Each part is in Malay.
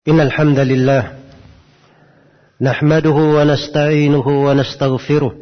إن الحمد لله نحمده ونستعينه ونستغفره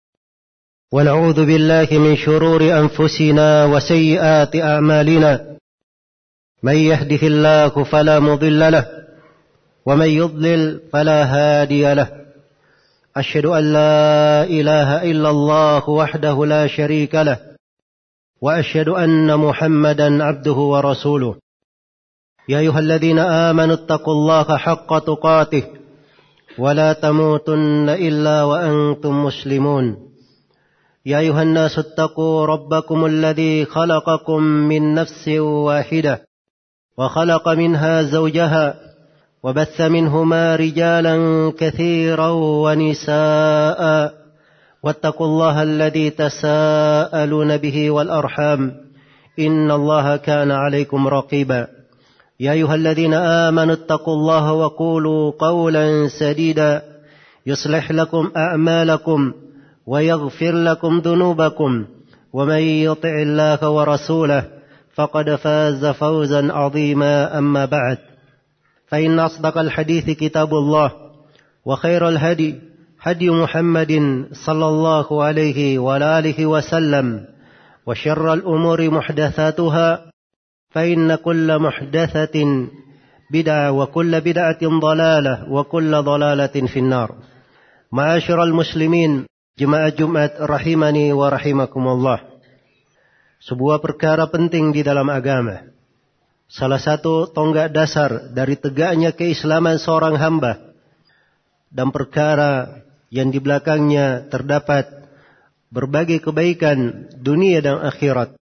ونعوذ بالله من شرور أنفسنا وسيئات أعمالنا من يهده الله فلا مضل له ومن يضلل فلا هادي له أشهد أن لا إله إلا الله وحده لا شريك له وأشهد أن محمدا عبده ورسوله يا أيها الذين آمنوا اتقوا الله حق تقاته ولا تموتن إلا وأنتم مسلمون يا أيها الناس اتقوا ربكم الذي خلقكم من نفس واحدة وخلق منها زوجها وبث منهما رجالا كثيرا ونساء واتقوا الله الذي تساءلون به والأرحام إن الله كان عليكم رقيبا يا أيها الذين آمنوا اتقوا الله وقولوا قولا سديدا يصلح لكم أعمالكم ويغفر لكم ذنوبكم ومن يطع الله ورسوله فقد فاز فوزا عظيما أما بعد فإن أصدق الحديث كتاب الله وخير الهدي هدي محمد صلى الله عليه وآله وسلم وشر الأمور محدثاتها فإن كل محدثة بدعة وكل بدعة ضلالة وكل ضلالة في النار. Ma'asyiral muslimin, jemaah Jumat rahimani wa rahimakumullah. Sebuah perkara penting di dalam agama. Salah satu tonggak dasar dari tegaknya keislaman seorang hamba dan perkara yang di belakangnya terdapat berbagai kebaikan dunia dan akhirat.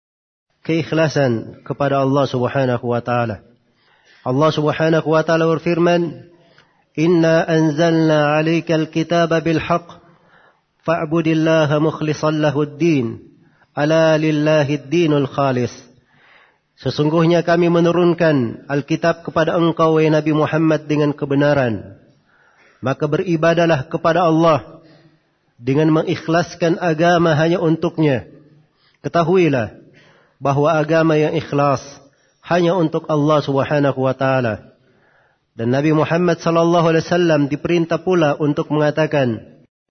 Keikhlasan kepada Allah Subhanahu wa taala. Allah Subhanahu wa taala berfirman, "Inna anzalna 'alaikal kitaba bil haqq fa'budillaha mukhlishan lahud-din, ala lillahid dinul khalis." Sesungguhnya kami menurunkan Alkitab kepada engkau wahai Nabi Muhammad dengan kebenaran. Maka beribadalah kepada Allah dengan mengikhlaskan agama hanya untuknya. Ketahuilah bahwa agama yang ikhlas hanya untuk Allah Subhanahu wa taala. Dan Nabi Muhammad sallallahu alaihi wasallam diperintah pula untuk mengatakan,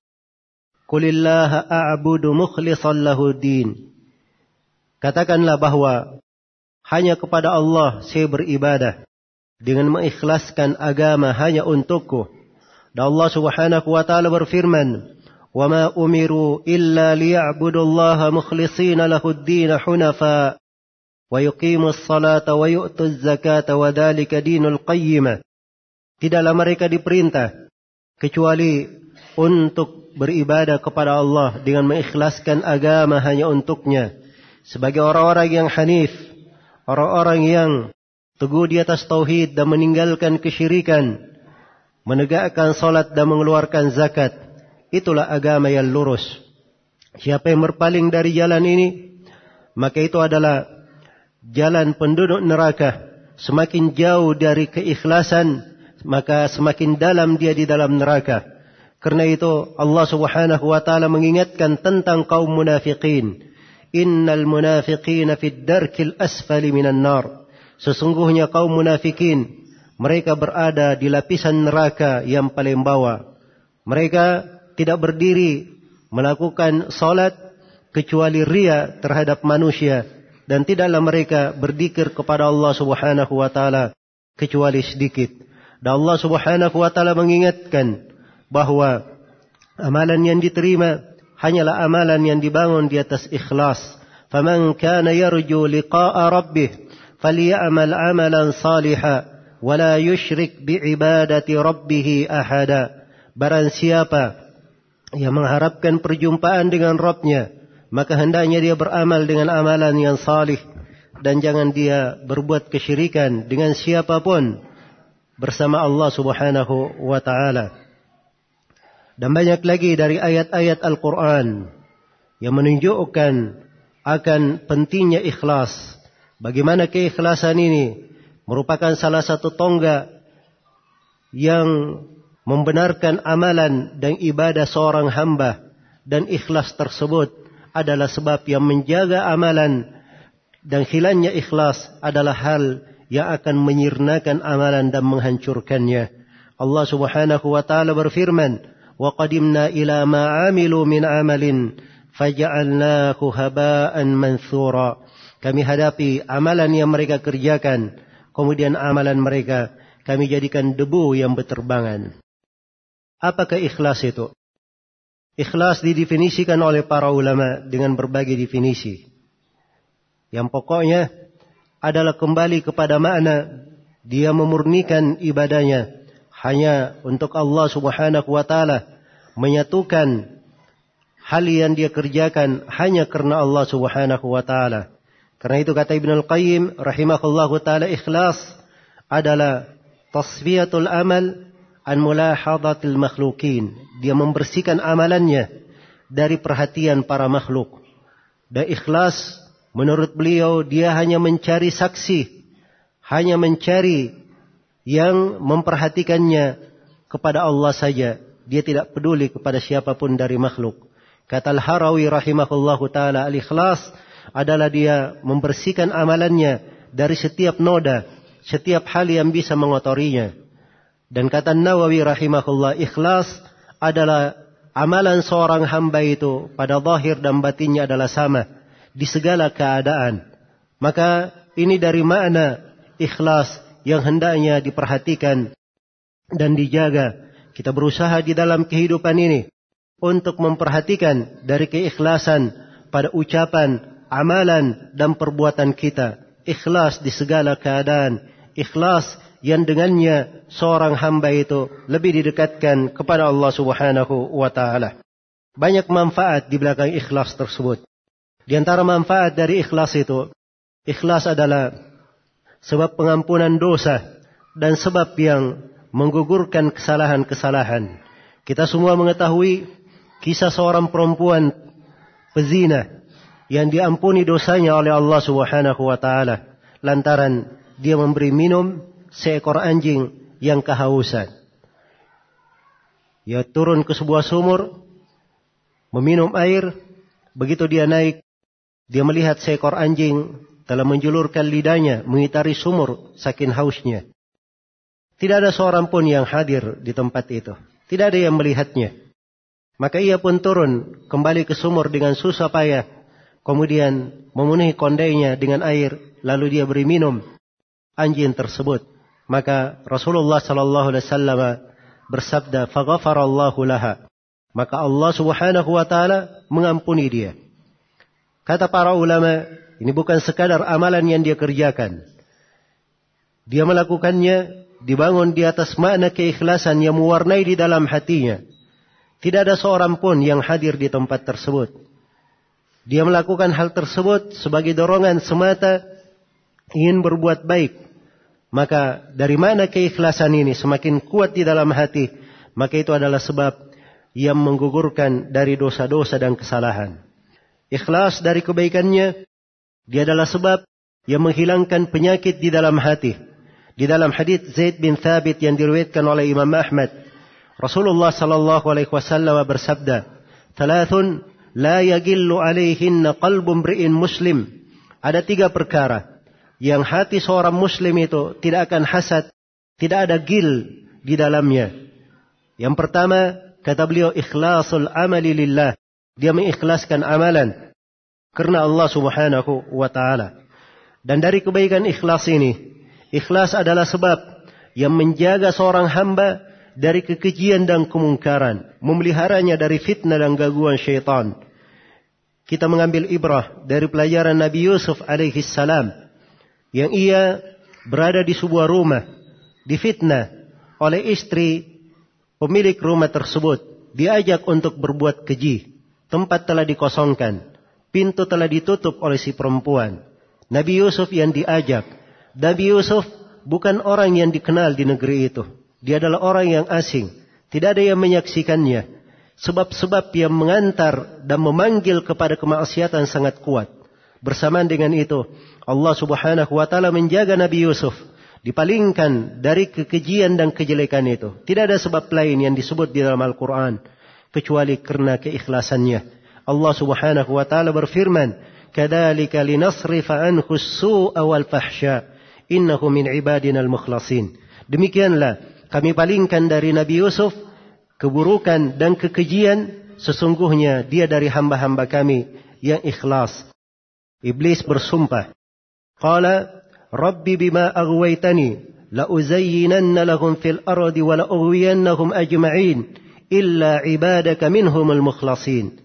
"Qulillaha a'budu mukhlishan lahud-din." Katakanlah bahwa hanya kepada Allah saya beribadah dengan mengikhlaskan agama hanya untukku. Dan Allah Subhanahu wa taala berfirman, وَمَا أُمِرُوا إِلَّا لِيَعْبُدُوا اللَّهَ مُخْلِصِينَ لَهُ الدِّينَ حُنَفَاءَ وَيُقِيمُوا الصَّلَاةَ وَيُؤْتُوا الزَّكَاةَ وَذَلِكَ دِينُ الْقَيِّمَةِ. Tidaklah mereka diperintah kecuali untuk beribadah kepada Allah dengan mengikhlaskan agama hanya untuknya sebagai orang-orang yang hanif, orang-orang yang teguh di atas tauhid dan meninggalkan kesyirikan, menegakkan salat dan mengeluarkan zakat. Itulah agama yang lurus. Siapa yang berpaling dari jalan ini, maka itu adalah jalan penduduk neraka. Semakin jauh dari keikhlasan, maka semakin dalam dia di dalam neraka. Karena itu Allah Subhanahu wa taala mengingatkan tentang kaum munafiqin. Innal munafiqina fid darkil asfali minan nar. Sesungguhnya kaum munafikin, mereka berada di lapisan neraka yang paling bawah. Mereka tidak berdiri melakukan salat kecuali riya terhadap manusia, dan tidaklah mereka berzikir kepada Allah Subhanahu wa taala kecuali sedikit. Dan Allah Subhanahu wa taala mengingatkan bahwa amalan yang diterima hanyalah amalan yang dibangun di atas ikhlas. Faman kana yarju liqa'a rabbih falyamal 'amalan salihan wa la yusyrik bi'ibadati rabbih ahada. Barang siapa yang mengharapkan perjumpaan dengan Rabb-Nya, maka hendaknya dia beramal dengan amalan yang salih dan jangan dia berbuat kesyirikan dengan siapapun bersama Allah Subhanahu wa taala. Dan banyak lagi dari ayat-ayat Al-Quran yang menunjukkan akan pentingnya ikhlas. Bagaimana keikhlasan ini merupakan salah satu tonggak yang membenarkan amalan dan ibadah seorang hamba, dan ikhlas tersebut adalah sebab yang menjaga amalan, dan hilangnya ikhlas adalah hal yang akan menyirnakan amalan dan menghancurkannya. Allah Subhanahu wa taala berfirman, "Wa qadimna ila ma 'amilu min 'amalin faja'alnahu haba'an manthura." Kami hadapi amalan yang mereka kerjakan, kemudian amalan mereka kami jadikan debu yang berterbangan. Apakah ikhlas itu? Ikhlas didefinisikan oleh para ulama dengan berbagai definisi. Yang pokoknya adalah kembali kepada makna dia memurnikan ibadahnya hanya untuk Allah Subhanahu wa taala, menyatukan hal yang dia kerjakan hanya karena Allah Subhanahu wa taala. Karena itu kata Ibnu Al-Qayyim rahimahullahu taala, ikhlas adalah tasfiyatul amal an mulahadatil makhlukin. Dia membersihkan amalannya dari perhatian para makhluk. Dan ikhlas menurut beliau dia hanya mencari saksi, hanya mencari yang memperhatikannya kepada Allah saja. Dia tidak peduli kepada siapapun dari makhluk. Kata Al-Harawi rahimahullahu taala, al-ikhlas adalah dia membersihkan amalannya dari setiap noda, setiap hal yang bisa mengotorinya. Dan kata Nawawi rahimahullah, ikhlas adalah amalan seorang hamba itu pada zahir dan batinnya adalah sama di segala keadaan. Maka ini dari makna ikhlas yang hendaknya diperhatikan dan dijaga. Kita berusaha di dalam kehidupan ini untuk memperhatikan dari keikhlasan pada ucapan, amalan dan perbuatan kita. Ikhlas di segala keadaan. Ikhlas yang dengannya seorang hamba itu lebih didekatkan kepada Allah Subhanahu wa taala. Banyak manfaat di belakang ikhlas tersebut. Di antara manfaat dari ikhlas itu, ikhlas adalah sebab pengampunan dosa dan sebab yang menggugurkan kesalahan-kesalahan. Kita semua mengetahui kisah seorang perempuan pezina yang diampuni dosanya oleh Allah Subhanahu wa taala lantaran dia memberi minum seekor anjing yang kehausan. Dia turun ke sebuah sumur, meminum air. Begitu dia naik, dia melihat seekor anjing telah menjulurkan lidahnya mengitari sumur saking hausnya. Tidak ada seorang pun yang hadir di tempat itu. Tidak ada yang melihatnya. Maka ia pun turun kembali ke sumur dengan susah payah. Kemudian memenuhi kondainya dengan air. Lalu dia beri minum anjing tersebut. Maka Rasulullah sallallahu alaihi wasallam bersabda, "Faghfarallahu laha." Maka Allah Subhanahu wa taala mengampuni dia. Kata para ulama, ini bukan sekadar amalan yang dia kerjakan. Dia melakukannya dibangun di atas makna keikhlasan yang mewarnai di dalam hatinya. Tidak ada seorang pun yang hadir di tempat tersebut. Dia melakukan hal tersebut sebagai dorongan semata ingin berbuat baik. Maka dari mana keikhlasan ini semakin kuat di dalam hati, maka itu adalah sebab yang menggugurkan dari dosa-dosa dan kesalahan. Ikhlas dari kebaikannya, dia adalah sebab yang menghilangkan penyakit di dalam hati. Di dalam hadits Zaid bin Thabit yang diriwayatkan oleh Imam Ahmad, Rasulullah sallallahu alaihi wasallam bersabda, "Thalathun la yagillu alaihinna qalbu imri'in muslim." Ada 3 perkara yang hati seorang muslim itu tidak akan hasad, tidak ada gil di dalamnya. Yang pertama, kata beliau, ikhlasul amali lillah. Dia mengikhlaskan amalan karena Allah Subhanahu wa taala. Dan dari kebaikan ikhlas ini, ikhlas adalah sebab yang menjaga seorang hamba dari kekejian dan kemungkaran, memeliharanya dari fitnah dan gangguan syaitan. Kita mengambil ibrah dari pelajaran Nabi Yusuf alaihi salam, yang ia berada di sebuah rumah, difitnah oleh istri pemilik rumah tersebut. Diajak untuk berbuat keji. Tempat telah dikosongkan, pintu telah ditutup oleh si perempuan. Nabi Yusuf yang diajak. Nabi Yusuf bukan orang yang dikenal di negeri itu. Dia adalah orang yang asing. Tidak ada yang menyaksikannya. Sebab-sebab yang mengantar dan memanggil kepada kemaksiatan sangat kuat. Bersamaan dengan itu, Allah Subhanahu wa taala menjaga Nabi Yusuf, dipalingkan dari kekejian dan kejelekan itu. Tidak ada sebab lain yang disebut di dalam Al-Quran kecuali karena keikhlasannya. Allah Subhanahu wa taala berfirman, "Kadzalika linasrifa anhu as-su'a wal fahsya, innahu min ibadinal mukhlasin. Demikianlah kami palingkan dari Nabi Yusuf keburukan dan kekejian, sesungguhnya dia dari hamba-hamba kami yang ikhlas. Iblis bersumpah, qala rabbi bima aghwaytani la uzayyinanna lahum fil ardi wa la ughwiyannahum ajma'in illa ibadaka minhumul mukhlasin.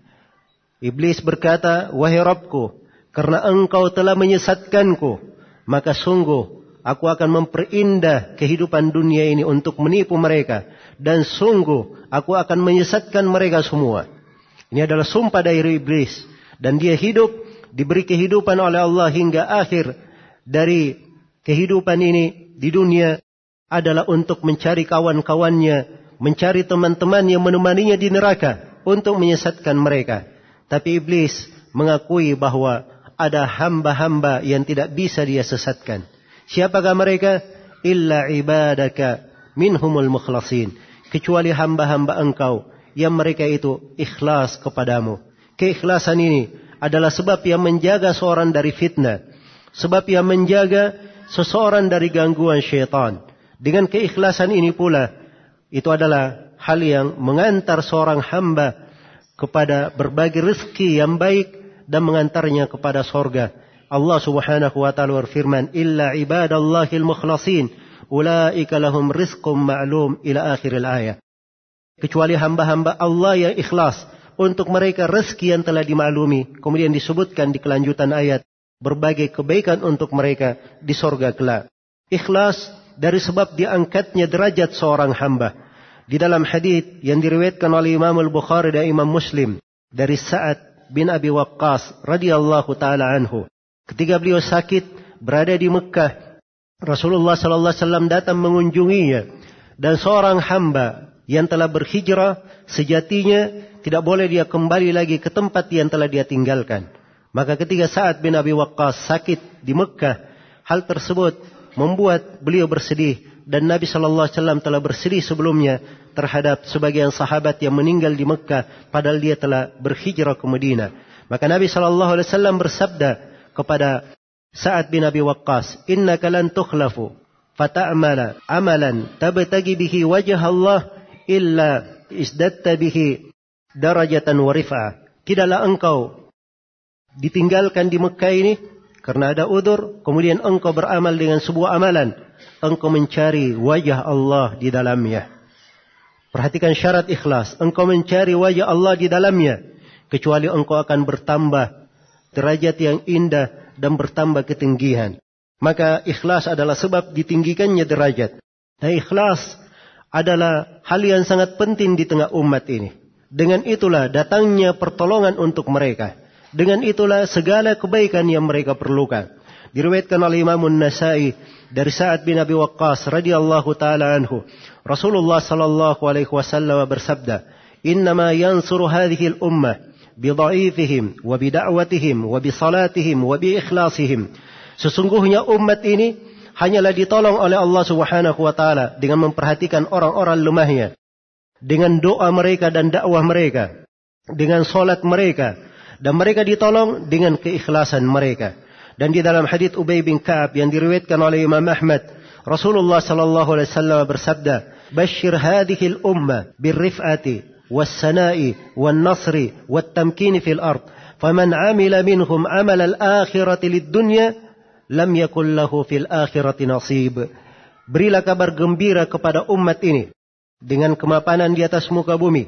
Iblis berkata, wahai Rabbku, karena engkau telah menyesatkanku, maka sungguh aku akan memperindah kehidupan dunia ini untuk menipu mereka. Dan sungguh aku akan menyesatkan mereka semua. Ini adalah sumpah dari iblis. Dan dia hidup, diberi kehidupan oleh Allah hingga akhir dari kehidupan ini di dunia adalah untuk mencari kawan-kawannya, mencari teman-teman yang menemaninya di neraka untuk menyesatkan mereka. Tapi iblis mengakui bahwa ada hamba-hamba yang tidak bisa dia sesatkan. Siapakah mereka? Illa ibadaka minhumul mukhlasin. Kecuali hamba-hamba engkau yang mereka itu ikhlas kepadamu. Keikhlasan ini adalah sebab yang menjaga seorang dari fitnah. Sebab yang menjaga seseorang dari gangguan syaitan. Dengan keikhlasan ini pula, itu adalah hal yang mengantar seorang hamba kepada berbagi rezeki yang baik dan mengantarnya kepada sorga. Allah subhanahu wa ta'ala berfirman, illa ibadallahil mukhlasin ulaika lahum rizqum ma'lum ila akhiril ayat. Kecuali hamba-hamba Allah yang ikhlas, untuk mereka rezeki yang telah dimaklumi. Kemudian disebutkan di kelanjutan ayat berbagai kebaikan untuk mereka di sorga kelak. Ikhlas dari sebab diangkatnya derajat seorang hamba. Di dalam hadits yang diriwayatkan oleh Imam Al-Bukhari dan Imam Muslim dari Sa'ad bin Abi Waqqas radhiyallahu taala anhu, ketika beliau sakit berada di Mekah, Rasulullah sallallahu alaihi wasallam datang mengunjunginya, dan seorang hamba yang telah berhijrah sejatinya tidak boleh dia kembali lagi ke tempat yang telah dia tinggalkan. Maka ketika Sa'ad bin Abi Waqqas sakit di Mekah, hal tersebut membuat beliau bersedih. Dan Nabi sallallahu alaihi wasallam telah bersedih sebelumnya terhadap sebagian sahabat yang meninggal di Mekah padahal dia telah berhijrah ke Madinah. Maka Nabi sallallahu alaihi wasallam bersabda kepada Sa'ad bin Abi Waqqas, innaka lan tukhlafu fata'amala amalan tabtagi bihi wajah Allah illa isdatta bihi darajatan wa rif'ah. Tidaklah engkau ditinggalkan di Mekah ini karena ada udzur, kemudian engkau beramal dengan sebuah amalan, engkau mencari wajah Allah di dalamnya. Perhatikan syarat ikhlas, engkau mencari wajah Allah di dalamnya, kecuali engkau akan bertambah derajat yang indah dan bertambah ketinggian. Maka ikhlas adalah sebab ditinggikannya derajat. Dan ikhlas adalah hal yang sangat penting di tengah umat ini. Dengan itulah datangnya pertolongan untuk mereka. Dengan itulah segala kebaikan yang mereka perlukan. Diriwayatkan oleh Imam An-Nasa'i dari Sa'ad bin Abi Waqqas radhiyallahu taala anhu, Rasulullah sallallahu alaihi wasallam bersabda, "Innama yansuru hadhihi al-ummah bi dha'ifihim wa bi da'watihim wa bi salatihim wa bi ikhlasihim." Sesungguhnya umat ini hanyalah ditolong oleh Allah Subhanahu wa taala dengan memperhatikan orang-orang lemahnya, dengan doa mereka dan dakwah mereka, dengan salat mereka, dan mereka ditolong dengan keikhlasan mereka. Dan di dalam hadits Ubay bin Ka'ab yang diriwayatkan oleh Imam Ahmad, Rasulullah sallallahu alaihi wasallam bersabda, "Bashshir hadhihi al-ummah bir-rif'ati was-sana'i wan-nasri wat-tamkini fil ard. Faman 'amila minhum 'amala al-akhirati lid-dunya lam yakul lahu fil akhirati nasib." Berilah kabar gembira kepada umat ini dengan kemapanan di atas muka bumi,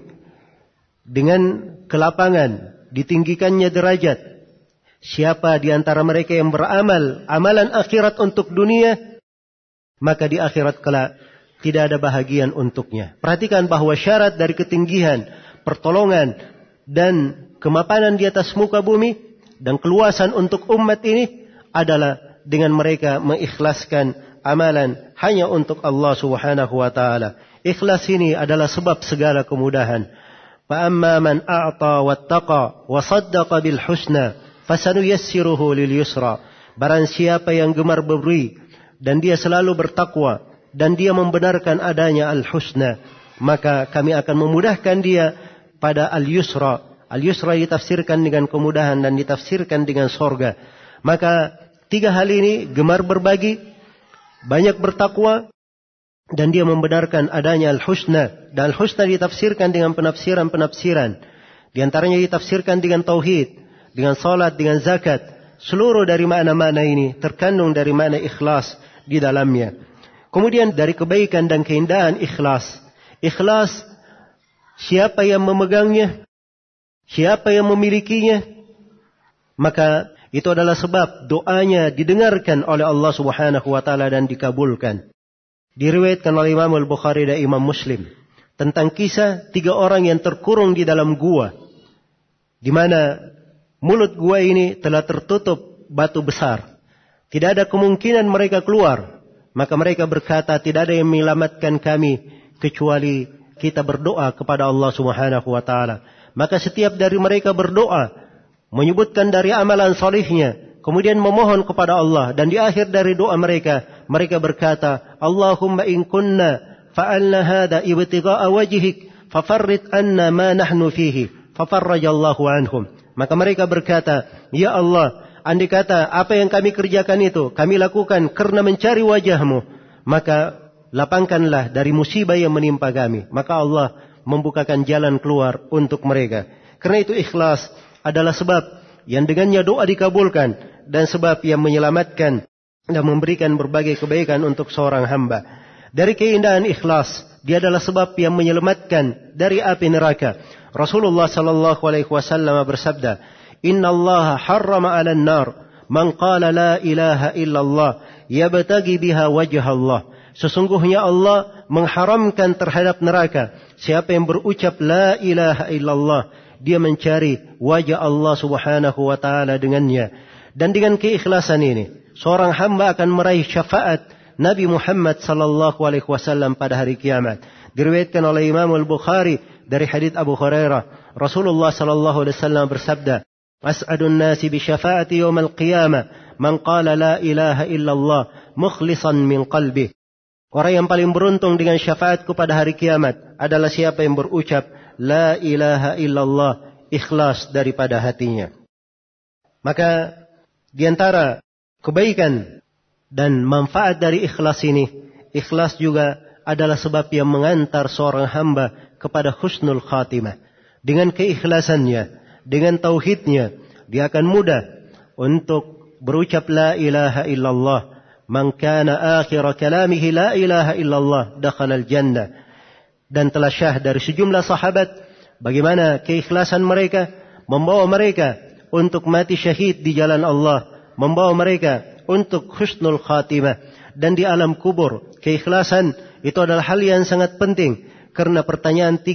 dengan kelapangan, ditinggikannya derajat. Siapa di antara mereka yang beramal amalan akhirat untuk dunia, maka di akhirat kelak tidak ada bahagian untuknya. Perhatikan bahwa syarat dari ketinggian, pertolongan, dan kemapanan di atas muka bumi, dan keluasan untuk umat ini adalah dengan mereka mengikhlaskan amalan hanya untuk Allah Subhanahu wa ta'ala. Ikhlas ini adalah sebab segala kemudahan. فَأَمَّا مَنْ أَعْطَى وَاتَّقَى وَصَدَّقَ بِالْحُسْنَى فَسَنُيَسِّرُهُ لِلْيُسْرَى. Barang siapa yang gemar memberi dan dia selalu bertakwa dan dia membenarkan adanya al-husna, maka kami akan memudahkan dia pada al-yusra. Al-yusra ditafsirkan dengan kemudahan dan ditafsirkan dengan sorga. Maka tiga hal ini, gemar berbagi, banyak bertakwa, dan dia membenarkan adanya al-husna. Dan al-husna ditafsirkan dengan penafsiran-penafsiran. Di antaranya ditafsirkan dengan tauhid, dengan salat, dengan zakat. Seluruh dari makna-makna ini terkandung dari makna ikhlas di dalamnya. Kemudian dari kebaikan dan keindahan ikhlas. Ikhlas, siapa yang memegangnya, siapa yang memilikinya, maka itu adalah sebab doanya didengarkan oleh Allah Subhanahu wa taala dan dikabulkan. Diriwayatkan oleh Imam Al-Bukhari dan Imam Muslim tentang kisah 3 orang yang terkurung di dalam gua, di mana mulut gua ini telah tertutup batu besar. Tidak ada kemungkinan mereka keluar. Maka mereka berkata, tidak ada yang menyelamatkan kami kecuali kita berdoa kepada Allah Subhanahu wa taala. Maka setiap dari mereka berdoa, menyebutkan dari amalan salihnya, kemudian memohon kepada Allah. Dan di akhir dari doa mereka, mereka berkata, Allahumma in kunna fa'alna hadha ibtigha'a wajhik fafarrid anna ma nahnu fihi fafarrajallahu anhum. Maka mereka berkata, ya Allah, andai kata apa yang kami kerjakan itu kami lakukan karena mencari wajahmu, maka lapangkanlah dari musibah yang menimpa kami. Maka Allah membukakan jalan keluar untuk mereka. Karena itu ikhlas adalah sebab yang dengannya doa dikabulkan dan sebab yang menyelamatkan dan memberikan berbagai kebaikan untuk seorang hamba. Dari keindahan ikhlas, dia adalah sebab yang menyelamatkan dari api neraka. Rasulullah sallallahu alaihi wasallam bersabda, "Inna Allah harrama 'alan nar man qala la ilaha illallah yabtaghi biha wajha Allah." Sesungguhnya Allah mengharamkan terhadap neraka siapa yang berucap la ilaha illallah, dia mencari wajah Allah Subhanahu wa taala dengannya. Dan dengan keikhlasan ini, seorang hamba akan meraih syafaat Nabi Muhammad sallallahu alaihi wasallam pada hari kiamat. Diriwayatkan oleh Imam Al-Bukhari dari hadits Abu Hurairah, Rasulullah sallallahu alaihi wasallam bersabda, "As'adun nasi bi syafaati yaumil qiyamah man qala la ilaha illallah mukhlishan min qalbih." Orang yang paling beruntung dengan syafaatku pada hari kiamat adalah siapa yang berucap la ilaha illallah ikhlas daripada hatinya. Maka di antara kebaikan dan manfaat dari ikhlas ini, ikhlas juga adalah sebab yang mengantar seorang hamba kepada husnul khatimah. Dengan keikhlasannya, dengan tauhidnya, dia akan mudah untuk berucap la ilaha illallah. Man kana akhir kalamihi la ilaha illallah dakhala al-jannah. Dan telah syah dari sejumlah sahabat bagaimana keikhlasan mereka membawa mereka untuk mati syahid di jalan Allah, membawa mereka untuk husnul khatimah. Dan di alam kubur, keikhlasan itu adalah hal yang sangat penting, karena pertanyaan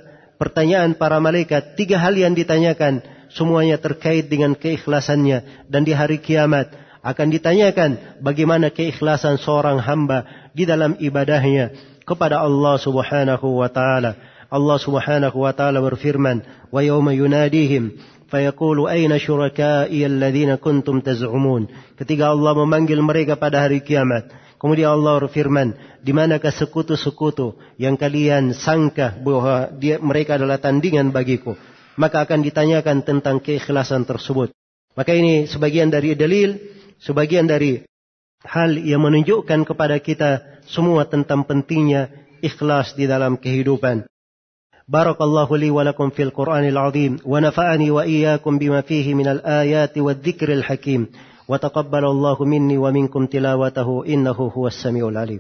para malaikat, 3 hal yang ditanyakan semuanya terkait dengan keikhlasannya. Dan di hari kiamat akan ditanyakan bagaimana keikhlasan seorang hamba di dalam ibadahnya kepada Allah Subhanahu wa taala. Allah Subhanahu wa taala berfirman, "Wa yauma yunadihim fayaqulu aina syuraka'i alladziina kuntum taz'umun." Ketika Allah memanggil mereka pada hari kiamat, kemudian Allah berfirman, "Di manakah sekutu-sekutu yang kalian sangka bahwa mereka adalah tandingan bagiku?" Maka akan ditanyakan tentang keikhlasan tersebut. Maka ini sebagian dari dalil, sebagian dari hal yang menunjukkan kepada kita semua tentang pentingnya ikhlas di dalam kehidupan. Barakallahu li wa lakum fil Qur'anil azim wa nafa'ani wa iyyakum bima fihi minal ayati wadh-dhikril hakim wa taqabbalallahu minni wa minkum tilawatahu innahu huwas samiul alim.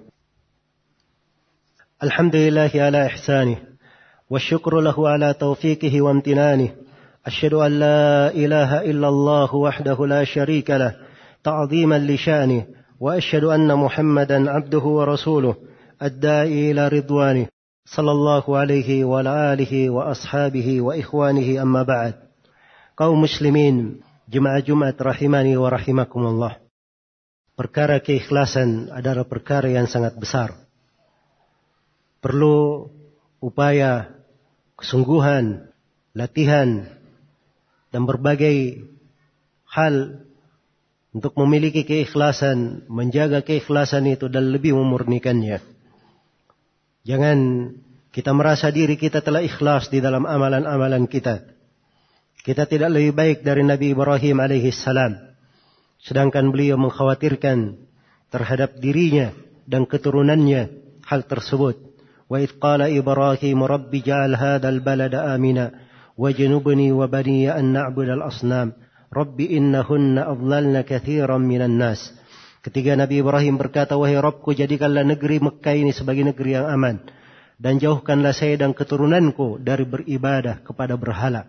Alhamdulillahi ala ihsanih wa syukru lahu ala taufiqihi wa amtinanih. Asyhadu an la ilaha illallah wahdahu la syarika lah تعظيما لشأنه وأشهد أن محمدا عبده ورسوله الداعي إلى رضوانه صلى الله عليه وعلى آله وأصحابه وإخوانه أما بعد. Kaum muslimin jemaah Jumat rahimani wa rahimakumullah. Perkara keikhlasan adalah perkara yang sangat besar. Perlu upaya, kesungguhan, latihan dan berbagai hal untuk memiliki keikhlasan, menjaga keikhlasan itu dan lebih memurnikannya. Jangan kita merasa diri kita telah ikhlas di dalam amalan-amalan kita. Kita tidak lebih baik dari Nabi Ibrahim alaihi salam. Sedangkan beliau mengkhawatirkan terhadap dirinya dan keturunannya hal tersebut. Wa idh qala Ibrahim rabbi ja'al hadzal balada amina wajnubni wa bani an na'budal asnam rabbi innahunna adlalna katsiran minan nas. Ketika Nabi Ibrahim berkata, wahai Rabbku, jadikanlah negeri Mekkah ini sebagai negeri yang aman dan jauhkanlah saya dan keturunanku dari beribadah kepada berhala.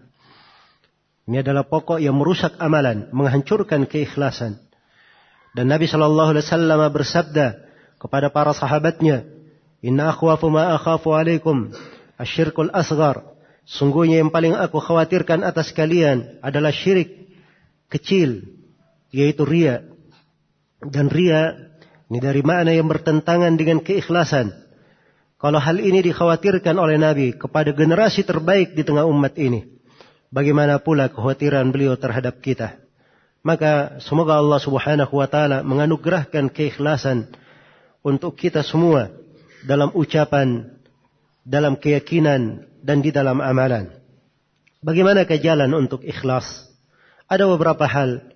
Ini adalah pokok yang merusak amalan, menghancurkan keikhlasan. Dan Nabi SAW bersabda kepada para sahabatnya, inna akhwafu ma akhafu alaikum asyirkul asghar. Sungguhnya yang paling aku khawatirkan atas kalian adalah syirik kecil, yaitu riya. Dan riya ini dari makna yang bertentangan dengan keikhlasan. Kalau hal ini dikhawatirkan oleh Nabi kepada generasi terbaik di tengah umat ini, bagaimana pula kekhawatiran beliau terhadap kita? Maka semoga Allah Subhanahu wa taala menganugerahkan keikhlasan untuk kita semua dalam ucapan, dalam keyakinan, dan di dalam amalan. Bagaimanakah jalan untuk ikhlas? Ada beberapa hal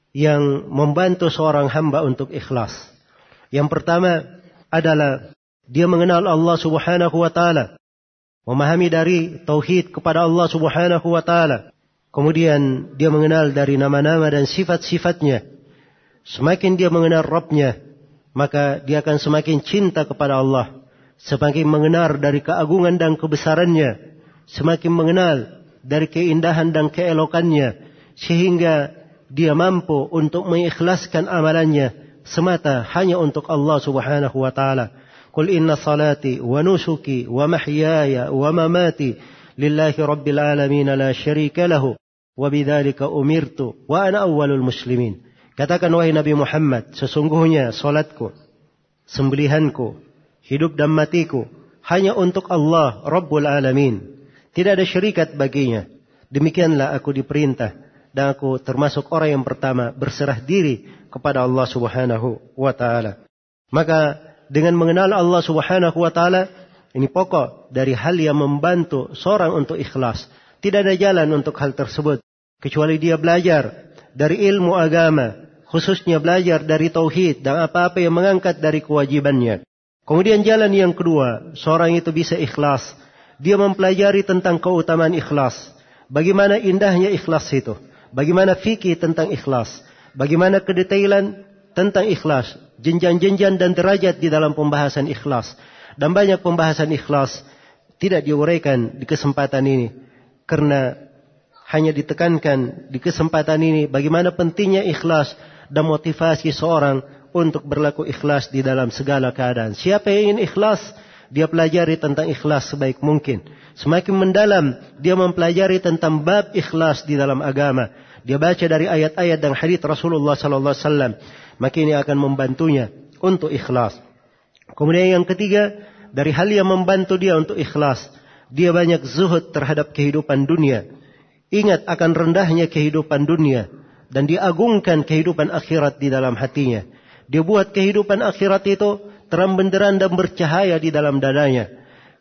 yang membantu seorang hamba untuk ikhlas. Yang pertama adalah dia mengenal Allah Subhanahu wa taala, memahami dari tauhid kepada Allah Subhanahu wa taala. Kemudian dia mengenal dari nama-nama dan sifat-sifatnya. Semakin dia mengenal Rabbnya, maka dia akan semakin cinta kepada Allah. Semakin mengenal dari keagungan dan kebesarannya, semakin mengenal dari keindahan dan keelokannya, sehingga dia mampu untuk mengikhlaskan amalannya semata hanya untuk Allah Subhanahu wa taala. Qul inna salati wa nusuki wa mahyaya wa mamati lillahi rabbil alamin la syarika lahu wa bidzalika umirtu wa ana awwalul muslimin. Katakan wahai Nabi Muhammad, sesungguhnya salatku, sembelihanku, hidup dan matiku hanya untuk Allah Rabbul Alamin. Tidak ada syarikat baginya. Demikianlah aku diperintah dan aku termasuk orang yang pertama berserah diri kepada Allah Subhanahu wa taala. Maka dengan mengenal Allah Subhanahu wa taala, ini pokok dari hal yang membantu seorang untuk ikhlas. Tidak ada jalan untuk hal tersebut kecuali dia belajar dari ilmu agama, khususnya belajar dari tauhid dan apa-apa yang mengangkat dari kewajibannya. Kemudian jalan yang kedua, seorang itu bisa ikhlas. Dia mempelajari tentang keutamaan ikhlas. Bagaimana indahnya ikhlas itu. Bagaimana fikih tentang ikhlas. Bagaimana kedetailan tentang ikhlas. Jenjang-jenjang dan derajat di dalam pembahasan ikhlas. Dan banyak pembahasan ikhlas tidak diuraikan di kesempatan ini. Karena hanya ditekankan di kesempatan ini bagaimana pentingnya ikhlas dan motivasi seorang untuk berlaku ikhlas di dalam segala keadaan. Siapa yang ingin ikhlas, dia pelajari tentang ikhlas sebaik mungkin. Semakin mendalam dia mempelajari tentang bab ikhlas di dalam agama. Dia baca dari ayat-ayat dan hadits Rasulullah sallallahu alaihi wasallam, maka ini akan membantunya untuk ikhlas. Kemudian yang ketiga, dari hal yang membantu dia untuk ikhlas, dia banyak zuhud terhadap kehidupan dunia. Ingat akan rendahnya kehidupan dunia dan diagungkan kehidupan akhirat di dalam hatinya. Dia buat kehidupan akhirat itu terang benderang dan bercahaya di dalam dadanya.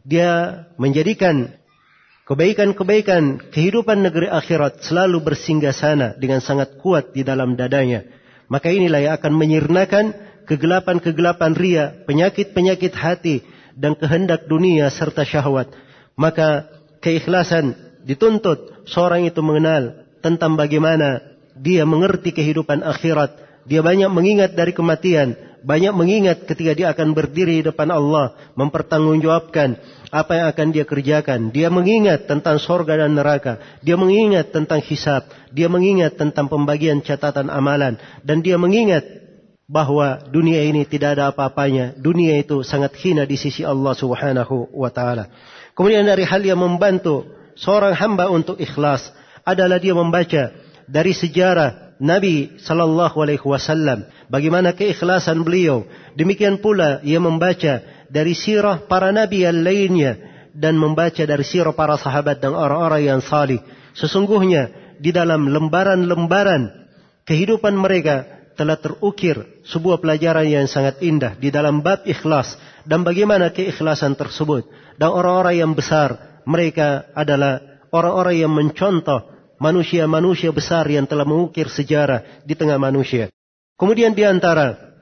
Dia menjadikan kebaikan-kebaikan kehidupan negeri akhirat selalu bersinggah sana dengan sangat kuat di dalam dadanya. Maka inilah yang akan menyirnakan kegelapan-kegelapan ria, penyakit-penyakit hati dan kehendak dunia serta syahwat. Maka keikhlasan dituntut seorang itu mengenal tentang bagaimana dia mengerti kehidupan akhirat. Dia banyak mengingat dari kematian, banyak mengingat ketika dia akan berdiri di depan Allah, mempertanggungjawabkan apa yang akan dia kerjakan. Dia mengingat tentang surga dan neraka, dia mengingat tentang hisab, dia mengingat tentang pembagian catatan amalan, dan dia mengingat bahwa dunia ini tidak ada apa-apanya. Dunia itu sangat hina di sisi Allah Subhanahu wa taala. Kemudian dari hal yang membantu seorang hamba untuk ikhlas adalah dia membaca dari sejarah Nabi sallallahu alaihi wasallam, bagaimana keikhlasan beliau. Demikian pula ia membaca dari sirah para nabi yang lainnya dan membaca dari sirah para sahabat dan orang-orang yang salih. Sesungguhnya di dalam lembaran-lembaran kehidupan mereka telah terukir sebuah pelajaran yang sangat indah di dalam bab ikhlas dan bagaimana keikhlasan tersebut. Dan orang-orang yang besar, mereka adalah orang-orang yang mencontoh manusia-manusia besar yang telah mengukir sejarah di tengah manusia. Kemudian di antara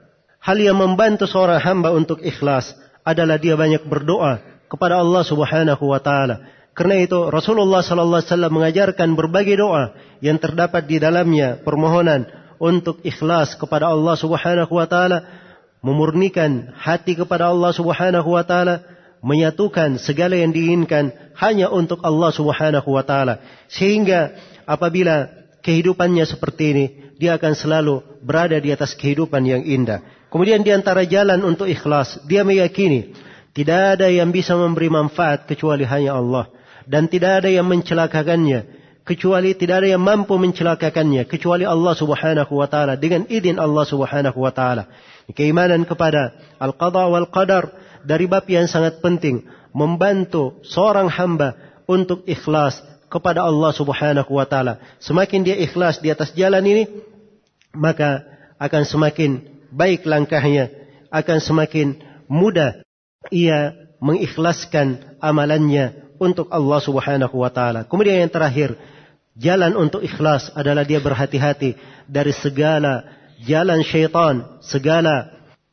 hal yang membantu seorang hamba untuk ikhlas adalah dia banyak berdoa kepada Allah Subhanahu wa taala. Karena itu Rasulullah sallallahu alaihi wasallam mengajarkan berbagai doa yang terdapat di dalamnya permohonan untuk ikhlas kepada Allah Subhanahu wa taala, memurnikan hati kepada Allah Subhanahu wa taala, menyatukan segala yang diinginkan hanya untuk Allah Subhanahu wa taala. Sehingga apabila kehidupannya seperti ini, dia akan selalu berada di atas kehidupan yang indah. Kemudian di antara jalan untuk ikhlas, dia meyakini tidak ada yang bisa memberi manfaat kecuali hanya Allah. Dan tidak ada yang mencelakakannya, tidak ada yang mampu mencelakakannya kecuali Allah Subhanahu wa taala dengan izin Allah Subhanahu wa taala. Keimanan kepada al-qada wal qadar dari bab yang sangat penting, membantu seorang hamba untuk ikhlas kepada Allah Subhanahu wa taala. Semakin dia ikhlas di atas jalan ini, maka akan semakin baik langkahnya, akan semakin mudah ia mengikhlaskan amalannya untuk Allah Subhanahu wa taala. Kemudian yang terakhir, jalan untuk ikhlas adalah dia berhati-hati dari segala jalan syaitan, segala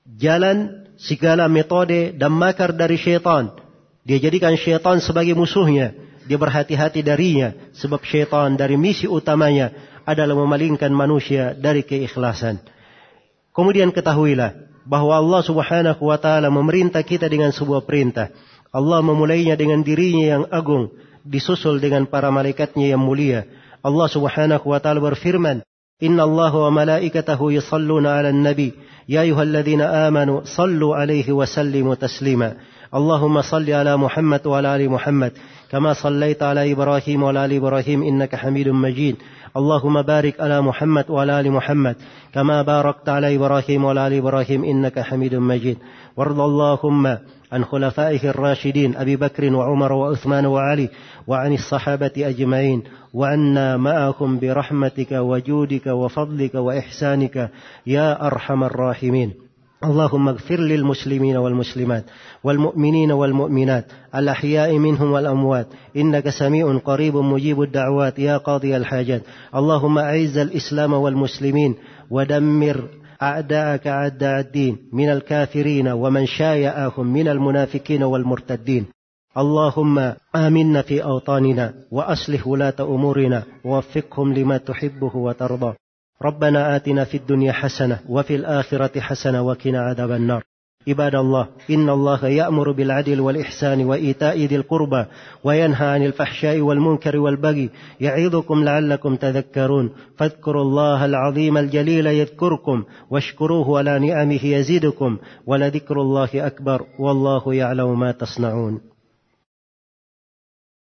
metode dan makar dari syaitan. Dia jadikan syaitan sebagai musuhnya. Dia berhati-hati darinya, sebab syaitan dari misi utamanya adalah memalingkan manusia dari keikhlasan. Kemudian ketahuilah bahwa Allah Subhanahu wa taala memerintah kita dengan sebuah perintah. Allah memulainya dengan dirinya yang agung, disusul dengan para malaikatnya yang mulia. Allah Subhanahu wa taala berfirman, "Inna Allaha wa malaikatahu yusalluna 'alan nabi, ya ayyuhalladzina amanu sallu 'alaihi wa sallimu taslima." Allahumma salli 'ala Muhammad wa 'ala ali Muhammad, kama sallaita 'ala Ibrahim wa 'ala ali Ibrahim innaka Hamidum Majid. Allahumma barik 'ala Muhammad wa 'ala ali Muhammad, kama barakta 'ala Ibrahim wa 'ala ali Ibrahim innaka Hamidum Majid. Warḍa Allahumma عن خلفائه الراشدين أبي بكر وعمر وعثمان وعلي وعن الصحابة أجمعين وعنا معهم برحمتك وجودك وفضلك وإحسانك يا أرحم الراحمين. اللهم اغفر للمسلمين والمسلمات والمؤمنين والمؤمنات الأحياء منهم والأموات إنك سميع قريب مجيب الدعوات يا قاضي الحاجات. اللهم أعز الإسلام والمسلمين ودمر أعداءك أعداء الدين من الكافرين ومن شايعهم من المنافقين والمرتدين. اللهم آمنا في أوطاننا وأصلح ولاة أمورنا ووفقهم لما تحبه وترضى. ربنا آتنا في الدنيا حسنة وفي الآخرة حسنة وقنا عذاب النار. عباد الله، إن الله يأمر بالعدل والإحسان وإيتاء ذي القربى وينهى عن الفحشاء والمنكر والبغي يعظكم لعلكم تذكرون. فاذكروا الله العظيم الجليل يذكركم واشكروه على نعمه يزدكم ولذكر الله أكبر والله يعلم ما تصنعون.